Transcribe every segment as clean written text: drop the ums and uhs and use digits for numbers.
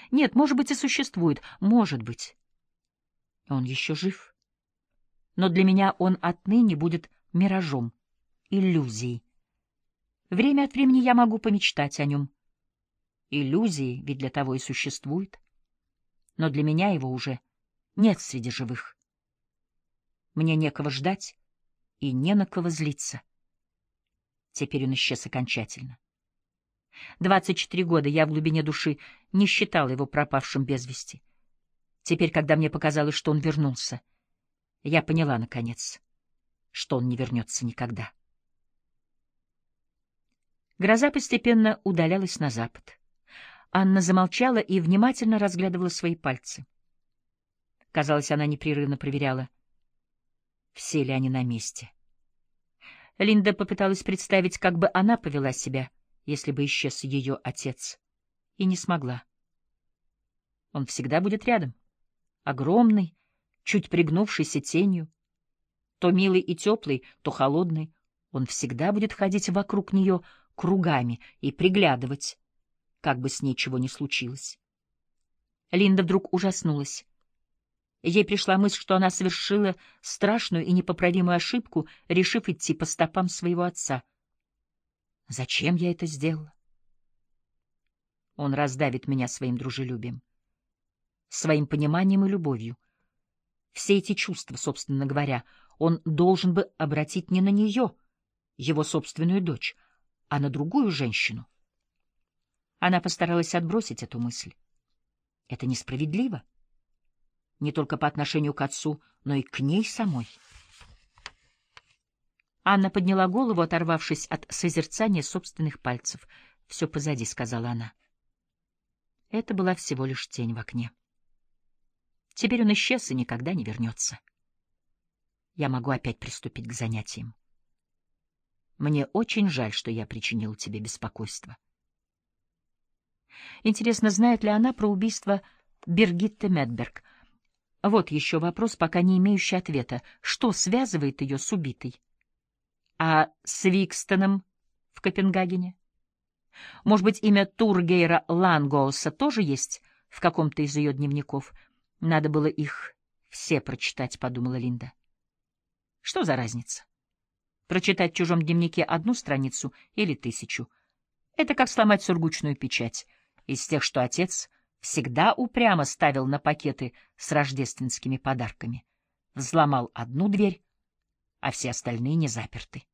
Нет, может быть, и существует. Может быть. Он еще жив. Но для меня он отныне будет миражом, иллюзией. Время от времени я могу помечтать о нем. Иллюзии ведь для того и существуют. Но для меня его уже нет среди живых. Мне некого ждать и не на кого злиться. Теперь он исчез окончательно. 24 года я в глубине души не считала его пропавшим без вести. Теперь, когда мне показалось, что он вернулся, я поняла, наконец, что он не вернется никогда. Гроза постепенно удалялась на запад. Анна замолчала и внимательно разглядывала свои пальцы. Казалось, она непрерывно проверяла, все ли они на месте. Линда попыталась представить, как бы она повела себя, если бы исчез ее отец, и не смогла. Он всегда будет рядом, огромный, чуть пригнувшийся тенью, то милый и теплый, то холодный. Он всегда будет ходить вокруг нее кругами и приглядывать, как бы с ней чего ни случилось. Линда вдруг ужаснулась. Ей пришла мысль, что она совершила страшную и непоправимую ошибку, решив идти по стопам своего отца. Зачем я это сделала? Он раздавит меня своим дружелюбием, своим пониманием и любовью. Все эти чувства, собственно говоря, он должен бы обратить не на нее, его собственную дочь, а на другую женщину. Она постаралась отбросить эту мысль. Это несправедливо. Не только по отношению к отцу, но и к ней самой. Анна подняла голову, оторвавшись от созерцания собственных пальцев. «Все позади», — сказала она. Это была всего лишь тень в окне. Теперь он исчез и никогда не вернется. Я могу опять приступить к занятиям. Мне очень жаль, что я причинил тебе беспокойство. Интересно, знает ли она про убийство Биргитты Медберг? Вот еще вопрос, пока не имеющий ответа. Что связывает ее с убитой? А с Викстоном в Копенгагене? Может быть, имя Тургейра Лангоуса тоже есть в каком-то из ее дневников? Надо было их все прочитать, — подумала Линда. Что за разница? Прочитать в чужом дневнике 1 страницу или 1000? Это как сломать сургучную печать из тех, что отец всегда упрямо ставил на пакеты с рождественскими подарками. Взломал одну дверь, а все остальные не заперты.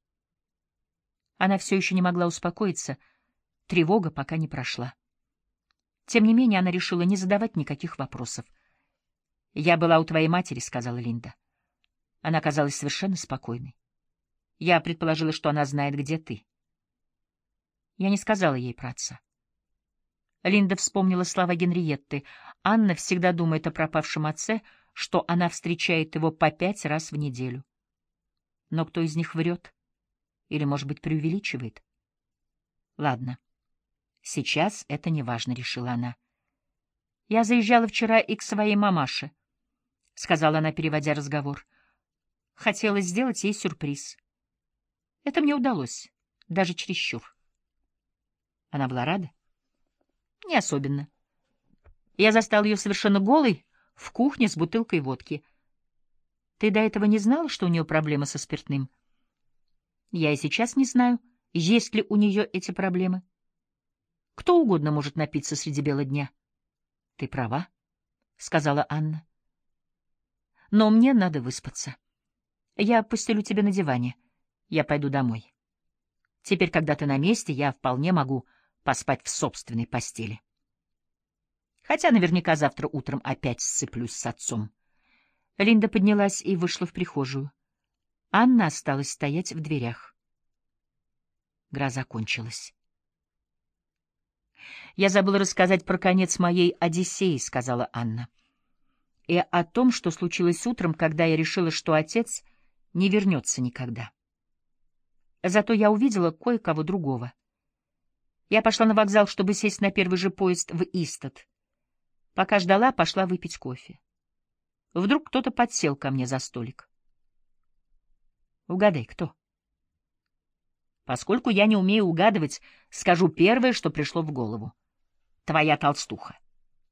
Она все еще не могла успокоиться, тревога пока не прошла. Тем не менее, она решила не задавать никаких вопросов. «Я была у твоей матери», — сказала Линда. Она казалась совершенно спокойной. Я предположила, что она знает, где ты. Я не сказала ей про отца. Линда вспомнила слова Генриетты. Анна всегда думает о пропавшем отце, что она встречает его по 5 раз в неделю. Но кто из них врет? Или, может быть, преувеличивает? Ладно, сейчас это не важно, — решила она. Я заезжала вчера и к своей мамаше, — сказала она, переводя разговор. Хотела сделать ей сюрприз. Это мне удалось, даже чересчур. Она была рада? Не особенно. Я застал ее совершенно голой в кухне с бутылкой водки. Ты до этого не знала, что у нее проблемы со спиртным? Я и сейчас не знаю, есть ли у нее эти проблемы. Кто угодно может напиться среди бела дня. Ты права, — сказала Анна. Но мне надо выспаться. Я постелю тебе на диване. Я пойду домой. Теперь, когда ты на месте, я вполне могу поспать в собственной постели. Хотя наверняка завтра утром опять сцеплюсь с отцом. Линда поднялась и вышла в прихожую. Анна осталась стоять в дверях. Гроза кончилась. «Я забыла рассказать про конец моей Одиссеи», — сказала Анна. «И о том, что случилось утром, когда я решила, что отец не вернется никогда. Зато я увидела кое-кого другого. Я пошла на вокзал, чтобы сесть на первый же поезд в Истат. Пока ждала, пошла выпить кофе. Вдруг кто-то подсел ко мне за столик. Угадай, кто?» Поскольку я не умею угадывать, скажу первое, что пришло в голову. Твоя толстуха.